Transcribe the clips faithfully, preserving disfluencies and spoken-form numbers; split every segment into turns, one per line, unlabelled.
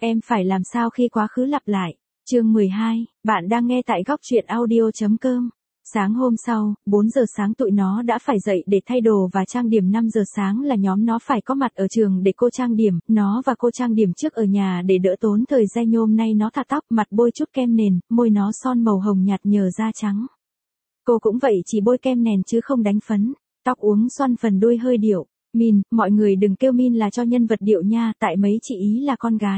Em phải làm sao khi quá khứ lặp lại? Chương mười hai, bạn đang nghe tại góc truyện audio.com. Sáng hôm sau, bốn giờ sáng tụi nó đã phải dậy để thay đồ và trang điểm. Năm giờ sáng là nhóm nó phải có mặt ở trường để cô trang điểm. Nó và cô trang điểm trước ở nhà để đỡ tốn thời gian. Hôm nay nó thả tóc, mặt bôi chút kem nền, môi nó son màu hồng nhạt nhờ da trắng. Cô cũng vậy, chỉ bôi kem nền chứ không đánh phấn. Tóc uống xoăn phần đuôi hơi điệu. Min, mọi người đừng kêu Min là cho nhân vật điệu nha, tại mấy chị ý là con gái.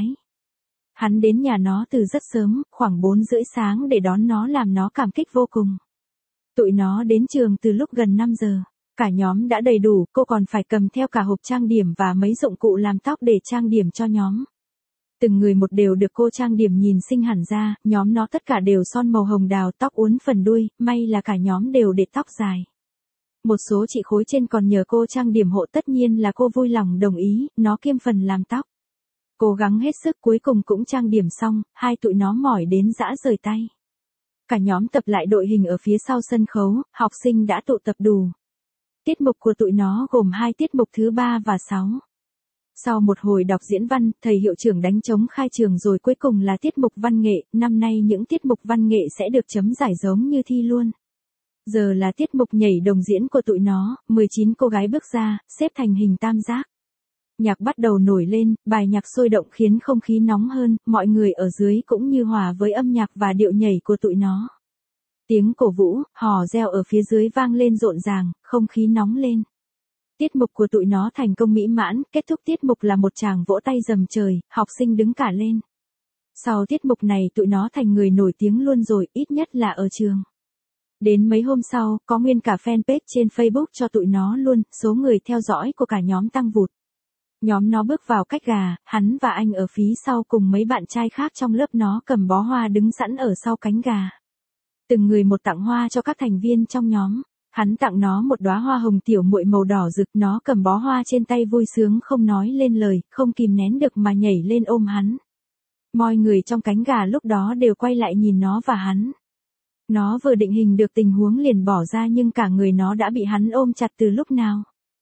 Hắn đến nhà nó từ rất sớm, khoảng bốn rưỡi sáng để đón nó, làm nó cảm kích vô cùng. Tụi nó đến trường từ lúc gần năm giờ. Cả nhóm đã đầy đủ, cô còn phải cầm theo cả hộp trang điểm và mấy dụng cụ làm tóc để trang điểm cho nhóm. Từng người một đều được cô trang điểm nhìn xinh hẳn ra, nhóm nó tất cả đều son màu hồng đào, tóc uốn phần đuôi, may là cả nhóm đều để tóc dài. Một số chị khối trên còn nhờ cô trang điểm hộ, tất nhiên là cô vui lòng đồng ý, nó kiêm phần làm tóc. Cố gắng hết sức, cuối cùng cũng trang điểm xong, hai tụi nó mỏi đến rã rời tay. Cả nhóm tập lại đội hình ở phía sau sân khấu, học sinh đã tụ tập đủ. Tiết mục của tụi nó gồm hai tiết mục thứ ba và sáu. Sau một hồi đọc diễn văn, thầy hiệu trưởng đánh trống khai trường rồi, cuối cùng là tiết mục văn nghệ. Năm nay những tiết mục văn nghệ sẽ được chấm giải giống như thi luôn. Giờ là tiết mục nhảy đồng diễn của tụi nó, mười chín cô gái bước ra, xếp thành hình tam giác. Nhạc bắt đầu nổi lên, bài nhạc sôi động khiến không khí nóng hơn, mọi người ở dưới cũng như hòa với âm nhạc và điệu nhảy của tụi nó. Tiếng cổ vũ, hò reo ở phía dưới vang lên rộn ràng, không khí nóng lên. Tiết mục của tụi nó thành công mỹ mãn, kết thúc tiết mục là một tràng vỗ tay rầm trời, học sinh đứng cả lên. Sau tiết mục này tụi nó thành người nổi tiếng luôn rồi, ít nhất là ở trường. Đến mấy hôm sau, có nguyên cả fanpage trên Facebook cho tụi nó luôn, số người theo dõi của cả nhóm tăng vụt. Nhóm nó bước vào cách gà, hắn và anh ở phía sau cùng mấy bạn trai khác trong lớp nó cầm bó hoa đứng sẵn ở sau cánh gà. Từng người một tặng hoa cho các thành viên trong nhóm. Hắn tặng nó một đóa hoa hồng tiểu muội màu đỏ rực, nó cầm bó hoa trên tay vui sướng không nói lên lời, không kìm nén được mà nhảy lên ôm hắn. Mọi người trong cánh gà lúc đó đều quay lại nhìn nó và hắn. Nó vừa định hình được tình huống liền bỏ ra, nhưng cả người nó đã bị hắn ôm chặt từ lúc nào.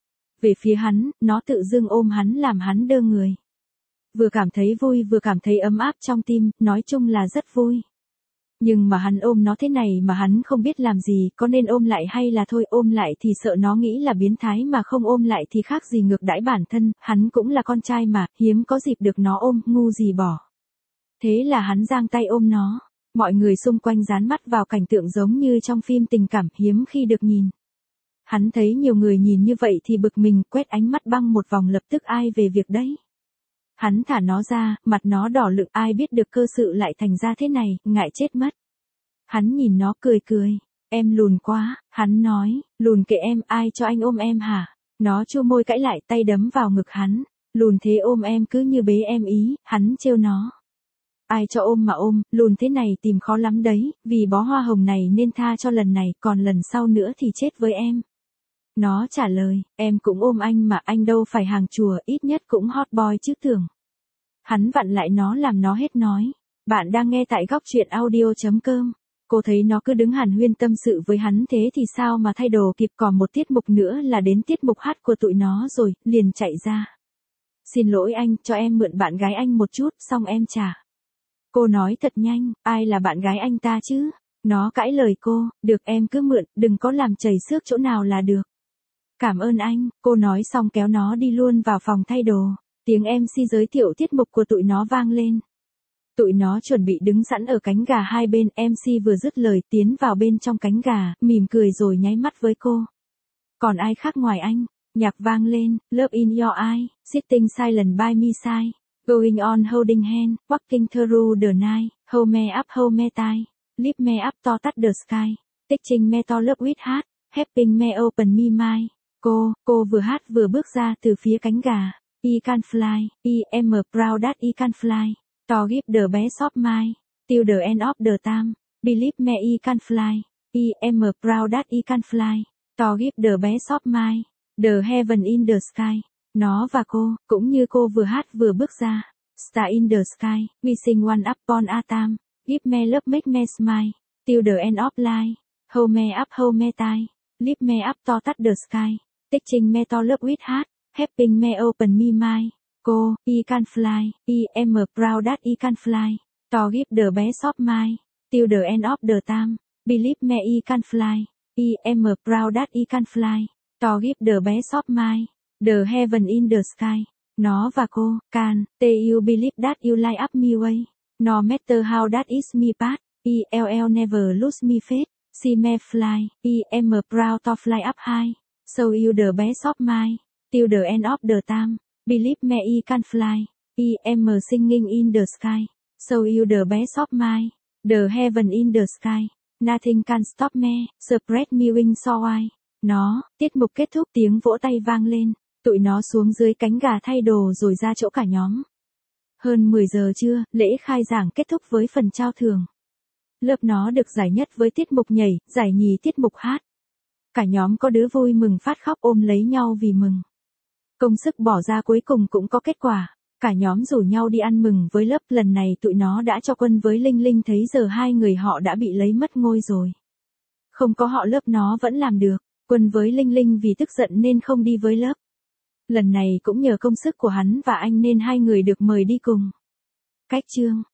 Về phía hắn, nó tự dưng ôm hắn làm hắn đơ người. Vừa cảm thấy vui vừa cảm thấy ấm áp trong tim, nói chung là rất vui. Nhưng mà hắn ôm nó thế này mà hắn không biết làm gì, có nên ôm lại hay là thôi. Ôm lại thì sợ nó nghĩ là biến thái, mà không ôm lại thì khác gì ngược đãi bản thân, hắn cũng là con trai mà, hiếm có dịp được nó ôm, ngu gì bỏ. Thế là hắn giang tay ôm nó. Mọi người xung quanh dán mắt vào cảnh tượng giống như trong phim tình cảm, hiếm khi được nhìn. Hắn thấy nhiều người nhìn như vậy thì bực mình, quét ánh mắt băng một vòng, lập tức ai về việc đấy. Hắn thả nó ra, mặt nó đỏ lựng, ai biết được cơ sự lại thành ra thế này, ngại chết mất. Hắn nhìn nó cười cười, em lùn quá, hắn nói, lùn kệ em, ai cho anh ôm em hả? Nó chua môi cãi lại, tay đấm vào ngực hắn, lùn thế ôm em cứ như bế em ý, hắn trêu nó. Ai cho ôm mà ôm, lùn thế này tìm khó lắm đấy, vì bó hoa hồng này nên tha cho lần này, còn lần sau nữa thì chết với em. Nó trả lời, em cũng ôm anh mà, anh đâu phải hàng chùa, ít nhất cũng hot boy chứ tưởng. Hắn vặn lại nó làm nó hết nói. Bạn đang nghe tại góc truyện audio.com. Cô thấy nó cứ đứng hàn huyên tâm sự với hắn thế thì sao mà thay đồ kịp, còn một tiết mục nữa là đến tiết mục hát của tụi nó rồi, liền chạy ra. Xin lỗi anh, cho em mượn bạn gái anh một chút, xong em trả. Cô nói thật nhanh, ai là bạn gái anh ta chứ? Nó cãi lời cô, được em cứ mượn, đừng có làm chảy xước chỗ nào là được. Cảm ơn anh, cô nói xong kéo nó đi luôn vào phòng thay đồ. Tiếng em xê giới thiệu tiết mục của tụi nó vang lên. Tụi nó chuẩn bị đứng sẵn ở cánh gà hai bên, em xê vừa dứt lời tiến vào bên trong cánh gà, mỉm cười rồi nháy mắt với cô. Còn ai khác ngoài anh? Nhạc vang lên, Love in your eye, Sitting silent by my side, Going on holding hand, Walking through the night, Hold me up hold me tight, Lift me up to touch the sky, Touching me to love with heart, Helping me open me mind. Cô, cô vừa hát vừa bước ra từ phía cánh gà. I can fly, I am proud that I can fly. To give the best of mine, till the end of the time. Believe me I can fly, I am proud that I can fly. To give the best of mine, the heaven in the sky. Nó và cô, cũng như cô vừa hát vừa bước ra. Star in the sky, we sing one upon a time. Give me love make me smile, till the end of life. Hold me up hold me tight, lift me up to touch the sky. Touching me to love with heart, helping me open me mind. Cô, I can fly, I am proud that I can fly. To give the best of my, till the end of the time. Believe me I can fly, I am proud that I can fly. To give the best of my, the heaven in the sky. Nó và cô, can, they you believe that you light up me way. No matter how that is me path, I will never lose me faith. See me fly, I am proud to fly up high. So you the best of my, till the end of the time. Believe me I can fly, I am singing in the sky. So you the best of my, the heaven in the sky. Nothing can stop me, spread me wings so wide. Nó, tiết mục kết thúc tiếng vỗ tay vang lên. Tụi nó xuống dưới cánh gà thay đồ rồi ra chỗ cả nhóm. Hơn mười giờ trưa, lễ khai giảng kết thúc với phần trao thưởng. Lớp nó được giải nhất với tiết mục nhảy, giải nhì tiết mục hát. Cả nhóm có đứa vui mừng phát khóc ôm lấy nhau vì mừng. Công sức bỏ ra cuối cùng cũng có kết quả. Cả nhóm rủ nhau đi ăn mừng với lớp, lần này tụi nó đã cho quân với Linh Linh thấy giờ hai người họ đã bị lấy mất ngôi rồi. Không có họ lớp nó vẫn làm được, quân với Linh Linh vì tức giận nên không đi với lớp. Lần này cũng nhờ công sức của hắn và anh nên hai người được mời đi cùng. Cách chương